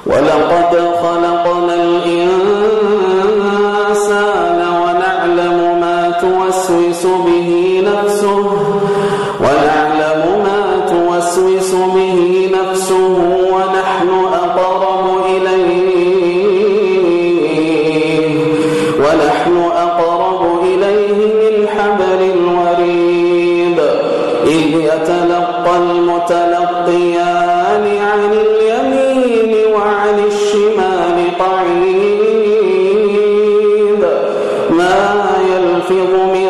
ولقد خلقنا الإنسان ونعلم ما توسوس به نفسه ونحن أقرب إليه من حبل الوريد إذ يتلقى المتلقيان عن اليمين وعن الشمال قعيد ما يلفظ من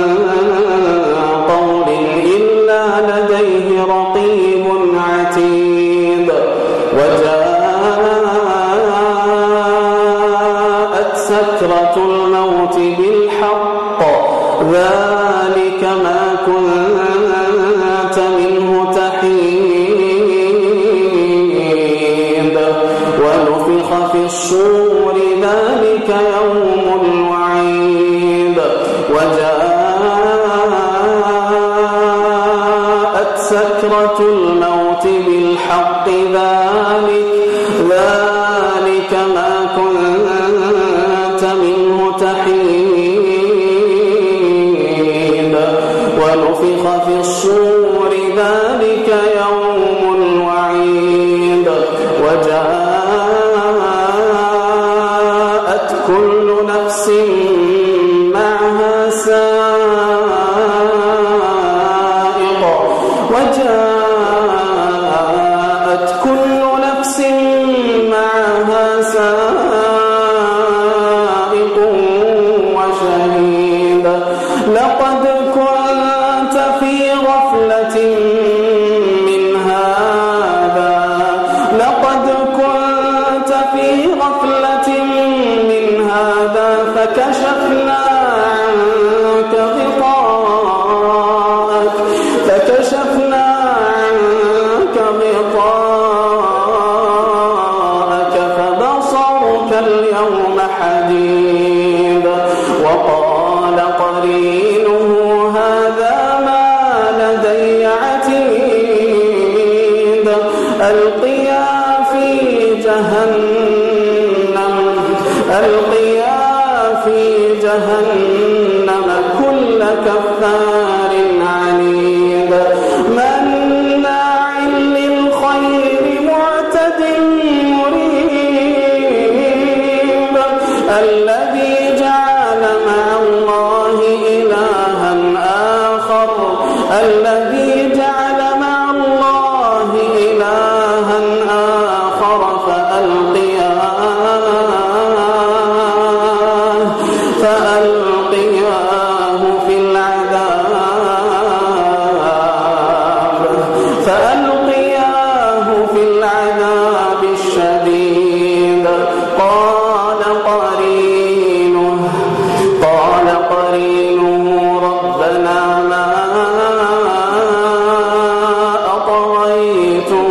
قول إلا لديه رقيب عتيد وجاءت سكرة الموت بالحق ذلك ما كنت منه تحيد ونفخ في الصور ذلك يوم الوعيد وجاءت سكرة الموت بالحق ذلك ما كنت منه تحيد ونفخ في الصور ذلك يوم الوعيد وجاءت كل نفس معها سائق وشهيد لقد كنت في غفلة من هذا فكشفنا عنك غطاءك فبصرك اليوم حديد وقال قرينه هذا ما لدي عتيد ألقيا في جهنم كل كفار عنيد مناع للخير معتد مريب الذي جعل مع الله إلها آخر فألقياه في العذاب الشديد قال قرينه ربنا ما أطغيته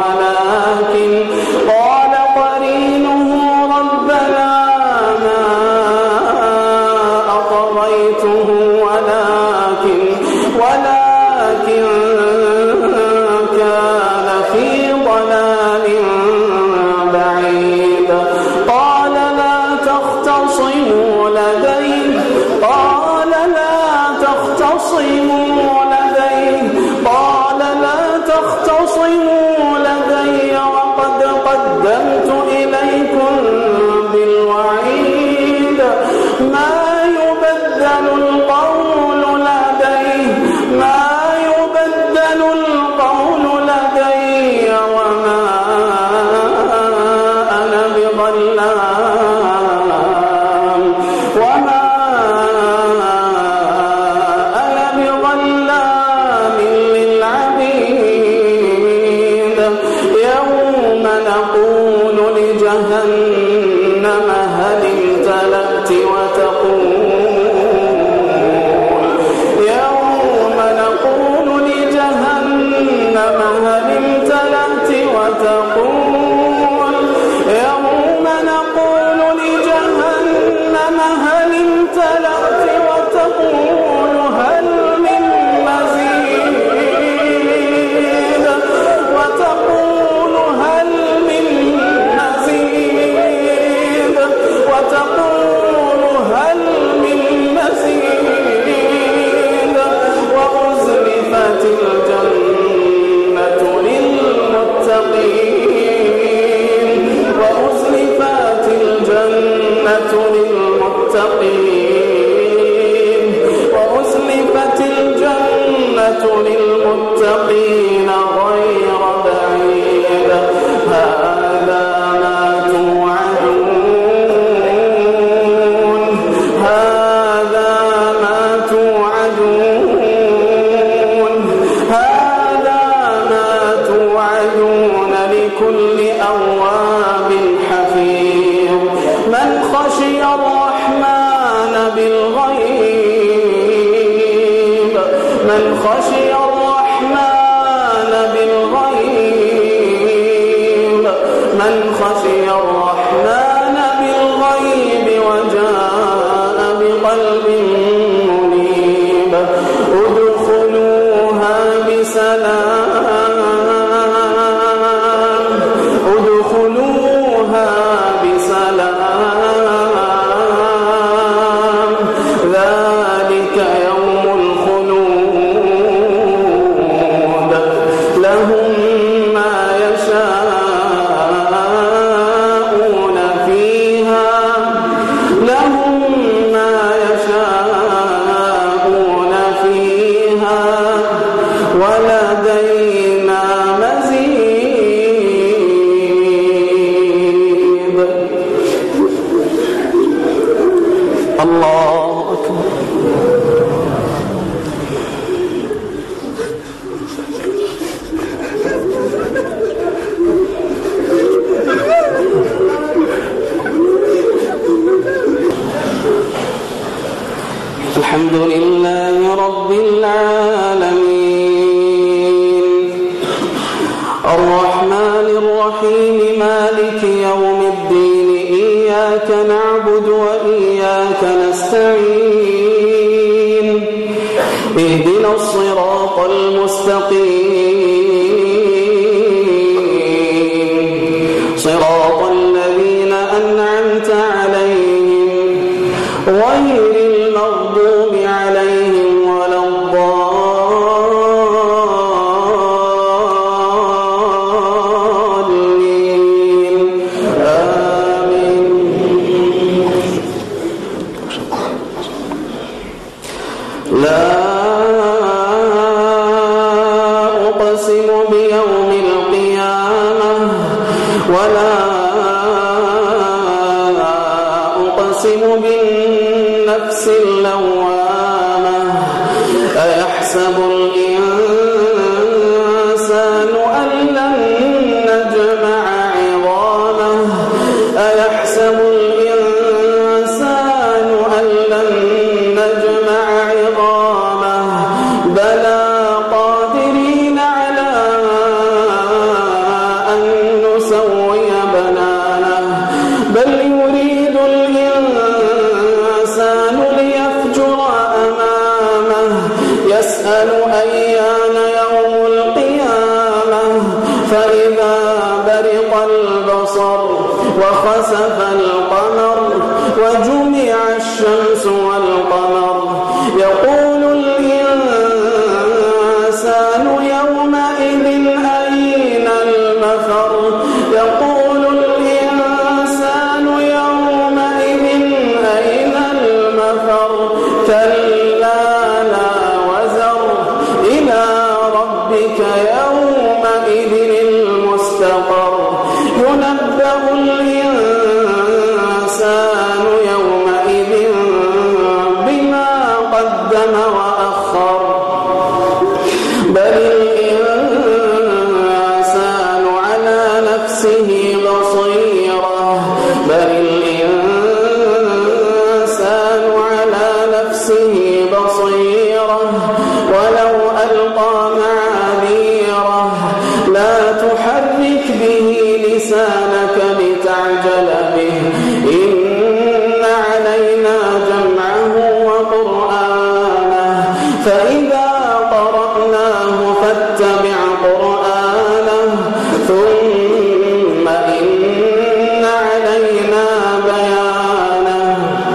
ولكن كان في ضلال بعيد قال لا تختصموا لدي وقد قدمت إليكم بالوعيد ما يبدل القول لدي وما أنا بظلام للعبيد يوم نقول لجهنم هل امتلأت وتقول هل من مزيد للمتقين غير بعيد هذا ما توعدون هذا ما توعدون هذا ما توعدون لكل أواب حفيظ من خشي الرحمن بالغيب من خشي الرحمن بالغيب من خشي الرحمن بالغيب وجاء بقلب منيب ادخلوها بسلام ادخلوها بسلام ذلك يوم الخلود لهم ما يشاءون فيها لهم ما يشاءون فيها ولدينا مزيد الله أكبر الحمد لله رب العالمين الرحمن الرحيم مالك يوم الدين إياك نعبد وإياك نستعين اهدنا الصراط المستقيم صراط الذين أنعمت عليهم غير المغضوب عليهم ولا الضالين آمين لا أقسم بيوم القيامة ولا أقسم بالنفس اللوامة أيحسب الإنسان أن لن نجمع عظامه أيحسب الإنسان أن لن نجمع عظامه بلى قادرين على أن نسوي بنانه بل يريد الإنسان ليفجر أمامه يسأل أيان يوم القيامة فإذا برق البصر وخسف القمر وجمع الشمس والقمر يقول الإنسان يومئذ أين المفر يقول الإنسان يومئذ أين المفر كلا لا وزر إلى ربك يومئذ المستقر ينبأ الإنسان يومئذ بما قدم وأخر بل الإنسان على نفسه بصيرة بل الإنسان على نفسه بصيرة ولو ألقى معاذيره لا تحرك به لسانك لتعجل به إن علينا جمعه وقرآنه فإذا قرأناه فاتبع قرآنه ثم إن علينا بيانه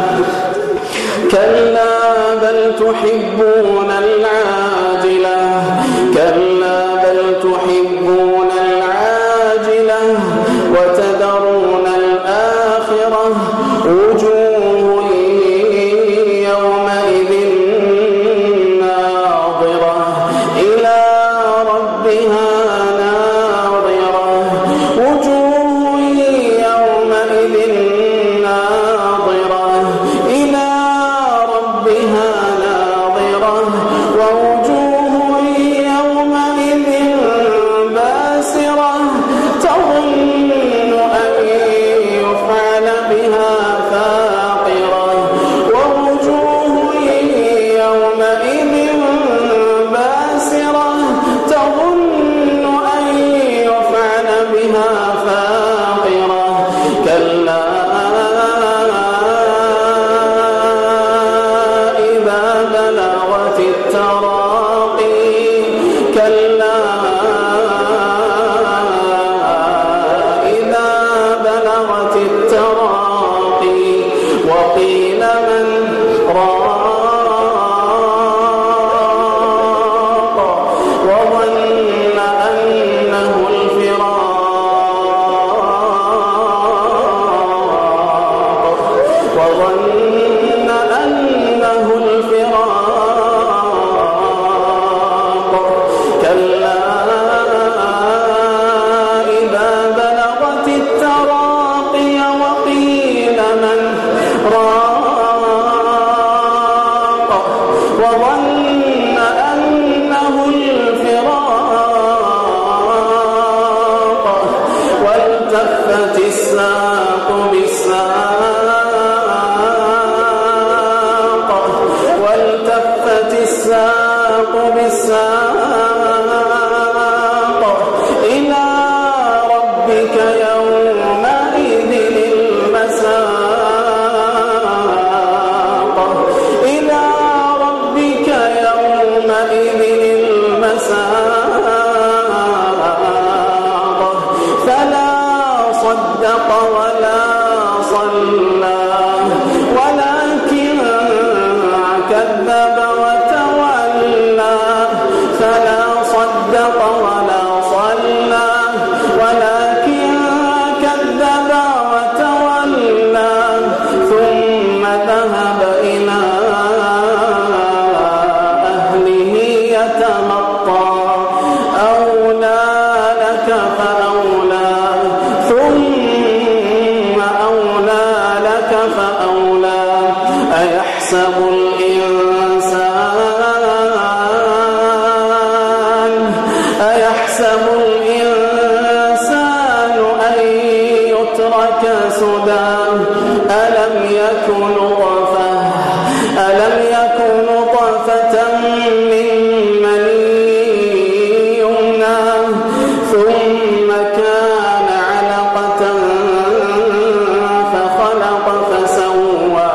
كلا بل تحبون العاجلة كلا بل تحبون العاجلة وتذرون الآخرة وجوه يومئذ ناظرة ربك يومئذ المساق إلى ربك يومئذ المساق فلا صدق ولا صلى ولكن كذب وتولى فلا صدق ولا صلى ولكن كذب وتولى ثم ذهب إلى أهله يتمطى أولى لك فأولى ثم أولى لك فأولى أيحسب الإنسان أن يترك سدى ألم يكن نطفة من مني يمنى ثم كان علقة فخلق فسوى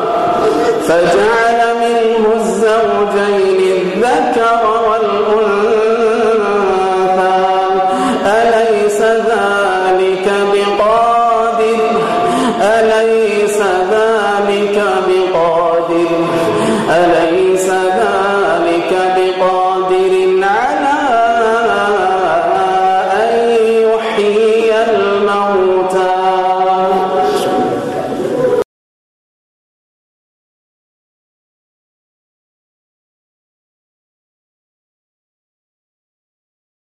فجعل منه الزوجين الذكر والأنثى أليس ذلك بقادر على أن يحيي الموتى